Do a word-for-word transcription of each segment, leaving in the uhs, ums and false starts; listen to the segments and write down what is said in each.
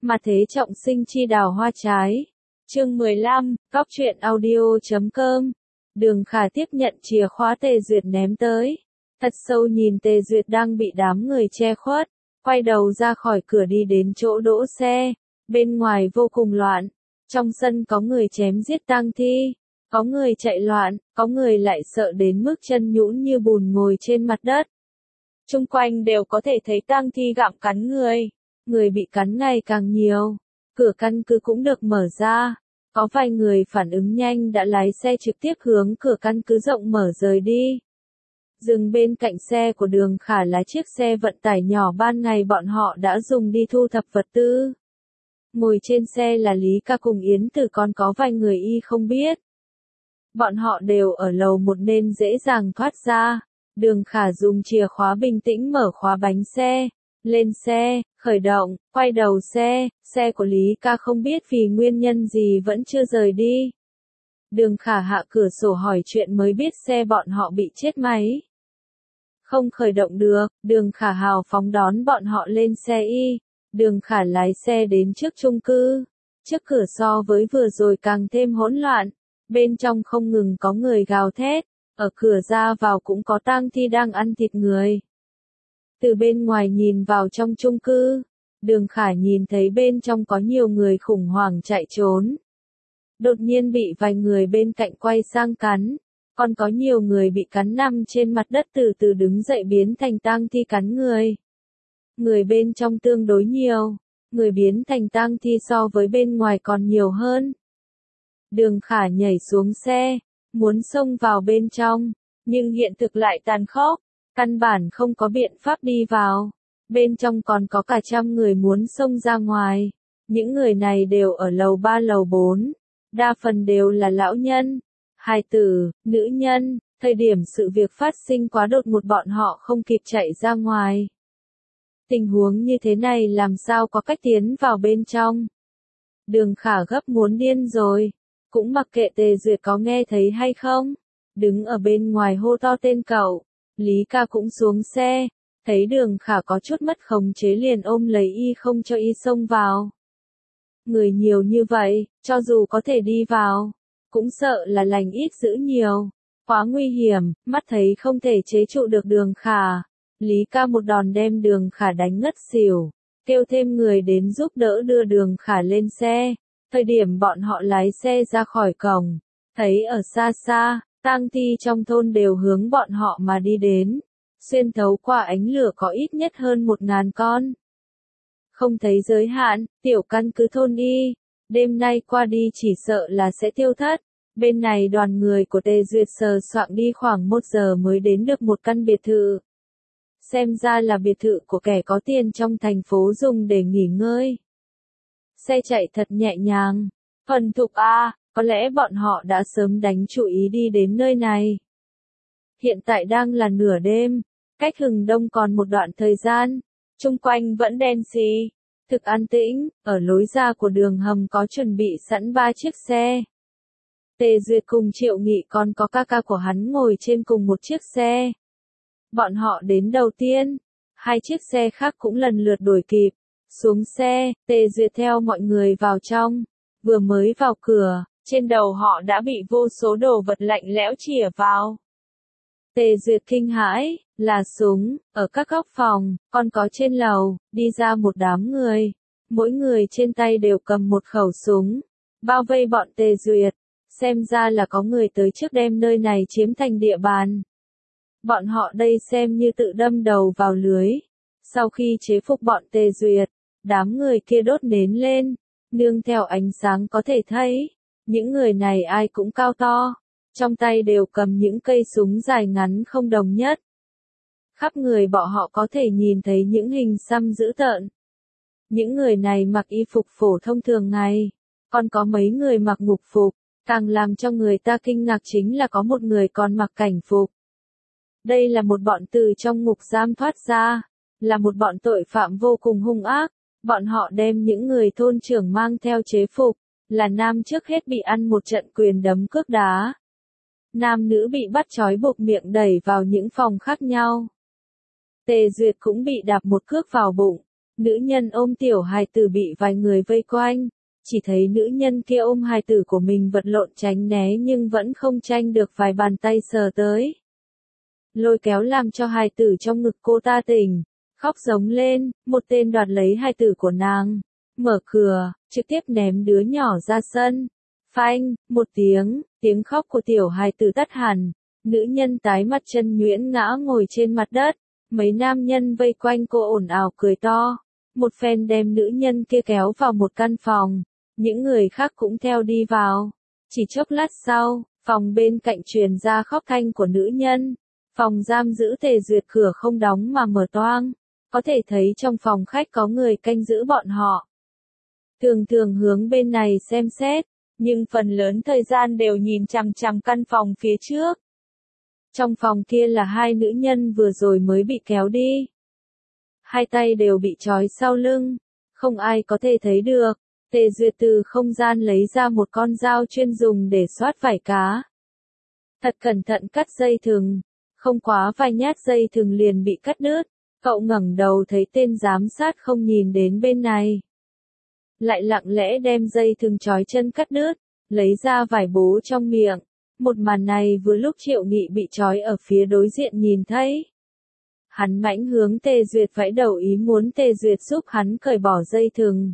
Mà thế trọng sinh chi đào hoa trái. Chương mười lăm, Góc truyện audio chấm com. Đường Khả tiếp nhận chìa khóa Tề Duyệt ném tới. Thật sâu nhìn Tề Duyệt đang bị đám người che khuất. Quay đầu ra khỏi cửa đi đến chỗ đỗ xe. Bên ngoài vô cùng loạn. Trong sân có người chém giết tang thi. Có người chạy loạn, có người lại sợ đến mức chân nhũn như bùn ngồi trên mặt đất. Chung quanh đều có thể thấy tang thi gặm cắn người. Người bị cắn ngày càng nhiều. Cửa căn cứ cũng được mở ra. Có vài người phản ứng nhanh đã lái xe trực tiếp hướng cửa căn cứ rộng mở rời đi. Dừng bên cạnh xe của Đường Khả là chiếc xe vận tải nhỏ ban ngày bọn họ đã dùng đi thu thập vật tư. Ngồi trên xe là Lý Ca cùng Yến Tử, còn có vài người y không biết. Bọn họ đều ở lầu một nên dễ dàng thoát ra. Đường Khả dùng chìa khóa bình tĩnh mở khóa bánh xe. Lên xe, khởi động, quay đầu xe, xe của Lý Ca không biết vì nguyên nhân gì vẫn chưa rời đi. Đường Khả hạ cửa sổ hỏi chuyện mới biết xe bọn họ bị chết máy. Không khởi động được, Đường Khả hào phóng đón bọn họ lên xe y. Đường Khả lái xe đến trước chung cư. Trước cửa so với vừa rồi càng thêm hỗn loạn. Bên trong không ngừng có người gào thét. Ở cửa ra vào cũng có tang thi đang ăn thịt người. Từ bên ngoài nhìn vào trong chung cư, Đường Khả nhìn thấy bên trong có nhiều người khủng hoảng chạy trốn. Đột nhiên bị vài người bên cạnh quay sang cắn, còn có nhiều người bị cắn nằm trên mặt đất từ từ đứng dậy biến thành tang thi cắn người. Người bên trong tương đối nhiều, người biến thành tang thi so với bên ngoài còn nhiều hơn. Đường Khả nhảy xuống xe, muốn xông vào bên trong, nhưng hiện thực lại tàn khốc. Căn bản không có biện pháp đi vào. Bên trong còn có cả trăm người muốn xông ra ngoài. Những người này đều ở lầu ba lầu bốn. Đa phần đều là lão nhân, hài tử, nữ nhân. Thời điểm sự việc phát sinh quá đột ngột bọn họ không kịp chạy ra ngoài. Tình huống như thế này làm sao có cách tiến vào bên trong. Đường Khả gấp muốn điên rồi. Cũng mặc kệ Tề Duyệt có nghe thấy hay không. Đứng ở bên ngoài hô to tên cậu. Lý Ca cũng xuống xe, thấy Đường Khả có chút mất khống chế liền ôm lấy y không cho y xông vào. Người nhiều như vậy, cho dù có thể đi vào, cũng sợ là lành ít dữ nhiều, quá nguy hiểm, mắt thấy không thể chế trụ được Đường Khả. Lý Ca một đòn đem Đường Khả đánh ngất xỉu, kêu thêm người đến giúp đỡ đưa Đường Khả lên xe. Thời điểm bọn họ lái xe ra khỏi cổng, thấy ở xa xa, tang thi trong thôn đều hướng bọn họ mà đi đến. Xuyên thấu qua ánh lửa có ít nhất hơn một ngàn con. Không thấy giới hạn, tiểu căn cứ thôn y. Đêm nay qua đi chỉ sợ là sẽ tiêu thất. Bên này đoàn người của Tề Duyệt sờ soạng đi khoảng một giờ mới đến được một căn biệt thự. Xem ra là biệt thự của kẻ có tiền trong thành phố dùng để nghỉ ngơi. Xe chạy thật nhẹ nhàng. Phần thục A. Có lẽ bọn họ đã sớm đánh chú ý đi đến nơi này. Hiện tại đang là nửa đêm, cách hừng đông còn một đoạn thời gian, chung quanh vẫn đen xì, thực an tĩnh, ở lối ra của đường hầm có chuẩn bị sẵn ba chiếc xe. Tề Duyệt cùng Triệu Nghị còn có ca ca của hắn ngồi trên cùng một chiếc xe. Bọn họ đến đầu tiên, hai chiếc xe khác cũng lần lượt đuổi kịp, xuống xe, Tề Duyệt theo mọi người vào trong, vừa mới vào cửa. Trên đầu họ đã bị vô số đồ vật lạnh lẽo chĩa vào. Tề Duyệt kinh hãi, là súng, ở các góc phòng, còn có trên lầu, đi ra một đám người. Mỗi người trên tay đều cầm một khẩu súng, bao vây bọn Tề Duyệt. Xem ra là có người tới trước đem nơi này chiếm thành địa bàn. Bọn họ đây xem như tự đâm đầu vào lưới. Sau khi chế phục bọn Tề Duyệt, đám người kia đốt nến lên, nương theo ánh sáng có thể thấy. Những người này ai cũng cao to, trong tay đều cầm những cây súng dài ngắn không đồng nhất. Khắp người bọn họ có thể nhìn thấy những hình xăm dữ tợn. Những người này mặc y phục phổ thông thường ngày, còn có mấy người mặc ngục phục, càng làm cho người ta kinh ngạc chính là có một người còn mặc cảnh phục. Đây là một bọn từ trong ngục giam thoát ra, là một bọn tội phạm vô cùng hung ác, bọn họ đem những người thôn trưởng mang theo chế phục. Là nam trước hết bị ăn một trận quyền đấm cước đá. Nam nữ bị bắt trói buộc miệng đẩy vào những phòng khác nhau. Tề Duyệt cũng bị đạp một cước vào bụng. Nữ nhân ôm tiểu hài tử bị vài người vây quanh, chỉ thấy nữ nhân kia ôm hài tử của mình vật lộn tránh né nhưng vẫn không tranh được vài bàn tay sờ tới. Lôi kéo làm cho hài tử trong ngực cô ta tỉnh, khóc giống lên, một tên đoạt lấy hài tử của nàng, mở cửa, trực tiếp ném đứa nhỏ ra sân. Phanh, một tiếng, tiếng khóc của tiểu hài tử tắt hẳn, nữ nhân tái mặt chân nhuyễn ngã ngồi trên mặt đất, mấy nam nhân vây quanh cô ồn ào cười to, một phen đem nữ nhân kia kéo vào một căn phòng, những người khác cũng theo đi vào. Chỉ chốc lát sau, phòng bên cạnh truyền ra khóc thanh của nữ nhân, phòng giam giữ Tề Duyệt cửa không đóng mà mở toang, có thể thấy trong phòng khách có người canh giữ bọn họ. Thường thường hướng bên này xem xét, nhưng phần lớn thời gian đều nhìn chằm chằm căn phòng phía trước. Trong phòng kia là hai nữ nhân vừa rồi mới bị kéo đi. Hai tay đều bị trói sau lưng, không ai có thể thấy được. Tề Duyệt từ không gian lấy ra một con dao chuyên dùng để xoát vải cá. Thật cẩn thận cắt dây thừng, không quá vài nhát dây thừng liền bị cắt đứt. Cậu ngẩng đầu thấy tên giám sát không nhìn đến bên này, lại lặng lẽ đem dây thừng trói chân cắt đứt, lấy ra vải bố trong miệng. Một màn này vừa lúc Triệu Nghị bị trói ở phía đối diện nhìn thấy. Hắn mãnh hướng Tề Duyệt vẫy đầu ý muốn Tề Duyệt giúp hắn cởi bỏ dây thừng.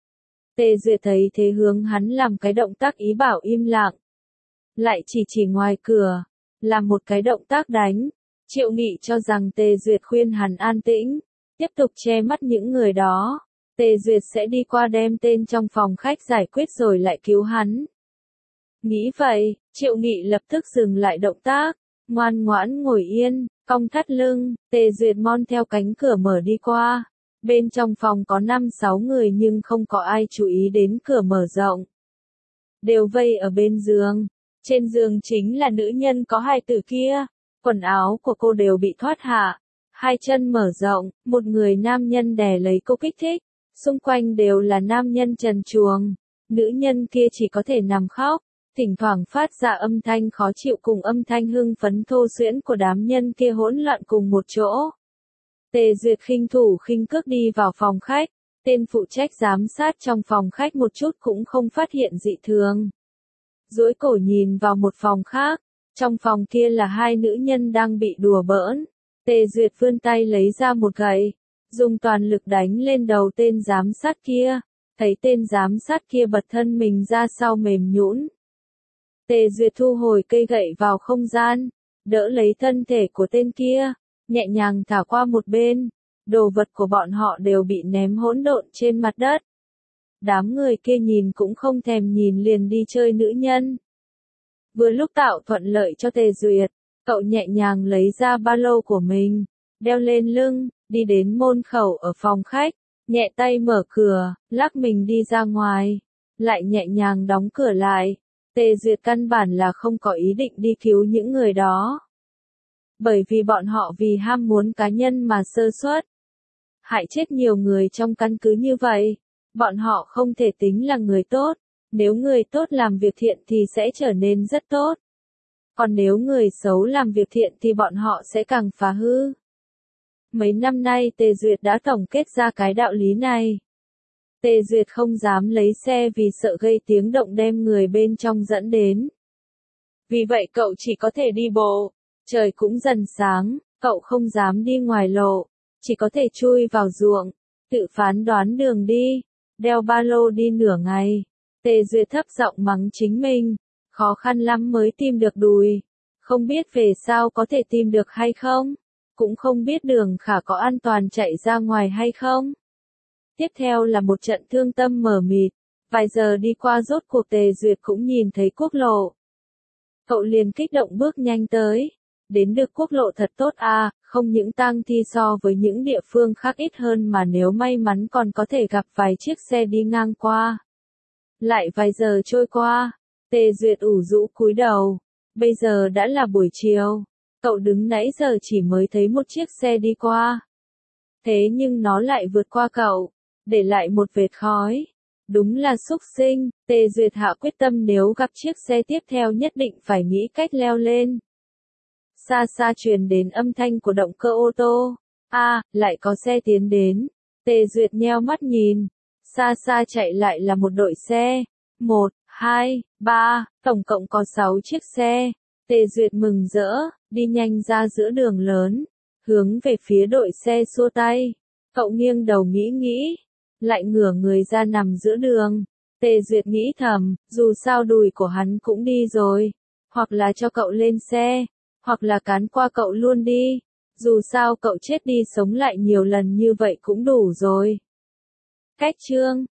Tề Duyệt thấy thế hướng hắn làm cái động tác ý bảo im lặng. Lại chỉ chỉ ngoài cửa, làm một cái động tác đánh. Triệu Nghị cho rằng Tề Duyệt khuyên hắn an tĩnh, tiếp tục che mắt những người đó. Tề Duyệt sẽ đi qua đem tên trong phòng khách giải quyết rồi lại cứu hắn. Nghĩ vậy, Triệu Nghị lập tức dừng lại động tác, ngoan ngoãn ngồi yên, cong thắt lưng. Tề Duyệt mon theo cánh cửa mở đi qua. Bên trong phòng có năm sáu người nhưng không có ai chú ý đến cửa mở rộng. Đều vây ở bên giường. Trên giường chính là nữ nhân có hai tử kia. Quần áo của cô đều bị thoát hạ. Hai chân mở rộng, một người nam nhân đè lấy cô kích thích. Xung quanh đều là nam nhân trần truồng. Nữ nhân kia chỉ có thể nằm khóc, thỉnh thoảng phát ra âm thanh khó chịu cùng âm thanh hưng phấn thô xuyễn của đám nhân kia hỗn loạn cùng một chỗ. Tề Duyệt khinh thủ khinh cước đi vào phòng khách, tên phụ trách giám sát trong phòng khách một chút cũng không phát hiện dị thường. Duỗi cổ nhìn vào một phòng khác, trong phòng kia là hai nữ nhân đang bị đùa bỡn. Tề Duyệt vươn tay lấy ra một gậy, dùng toàn lực đánh lên đầu tên giám sát kia, thấy tên giám sát kia bật thân mình ra sau mềm nhũn. Tề Duyệt thu hồi cây gậy vào không gian, đỡ lấy thân thể của tên kia, nhẹ nhàng thả qua một bên, đồ vật của bọn họ đều bị ném hỗn độn trên mặt đất. Đám người kia nhìn cũng không thèm nhìn liền đi chơi nữ nhân. Vừa lúc tạo thuận lợi cho Tề Duyệt, cậu nhẹ nhàng lấy ra ba lô của mình, đeo lên lưng, đi đến môn khẩu ở phòng khách, nhẹ tay mở cửa, lắc mình đi ra ngoài, lại nhẹ nhàng đóng cửa lại. Tề Duyệt căn bản là không có ý định đi cứu những người đó. Bởi vì bọn họ vì ham muốn cá nhân mà sơ suất, hại chết nhiều người trong căn cứ như vậy. Bọn họ không thể tính là người tốt. Nếu người tốt làm việc thiện thì sẽ trở nên rất tốt. Còn nếu người xấu làm việc thiện thì bọn họ sẽ càng phá hư. Mấy năm nay Tề Duyệt đã tổng kết ra cái đạo lý này. Tề Duyệt không dám lấy xe vì sợ gây tiếng động đem người bên trong dẫn đến. Vì vậy cậu chỉ có thể đi bộ. Trời cũng dần sáng, cậu không dám đi ngoài lộ, chỉ có thể chui vào ruộng, tự phán đoán đường đi, đeo ba lô đi nửa ngày. Tề Duyệt thấp giọng mắng chính mình, khó khăn lắm mới tìm được đùi, không biết về sau có thể tìm được hay không, cũng không biết đường khả có an toàn chạy ra ngoài hay không. Tiếp theo là một trận thương tâm mờ mịt, vài giờ đi qua rốt cuộc Tề Duyệt cũng nhìn thấy quốc lộ. Cậu liền kích động bước nhanh tới, đến được quốc lộ thật tốt à, không những tang thi so với những địa phương khác ít hơn mà nếu may mắn còn có thể gặp vài chiếc xe đi ngang qua. Lại vài giờ trôi qua, Tề Duyệt ủ rũ cúi đầu, bây giờ đã là buổi chiều, cậu đứng nãy giờ chỉ mới thấy một chiếc xe đi qua. Thế nhưng nó lại vượt qua cậu, để lại một vệt khói. Đúng là xúc sinh. Tề Duyệt hạ quyết tâm nếu gặp chiếc xe tiếp theo nhất định phải nghĩ cách leo lên. Xa xa truyền đến âm thanh của động cơ ô tô. A, à, lại có xe tiến đến. Tề Duyệt nheo mắt nhìn, xa xa chạy lại là một đội xe. Một, hai, ba, tổng cộng có sáu chiếc xe. Tề Duyệt mừng rỡ, đi nhanh ra giữa đường lớn, hướng về phía đội xe xua tay. Cậu nghiêng đầu nghĩ nghĩ, lại ngửa người ra nằm giữa đường. Tề Duyệt nghĩ thầm, dù sao đùi của hắn cũng đi rồi, hoặc là cho cậu lên xe, hoặc là cán qua cậu luôn đi. Dù sao cậu chết đi sống lại nhiều lần như vậy cũng đủ rồi. Cách chương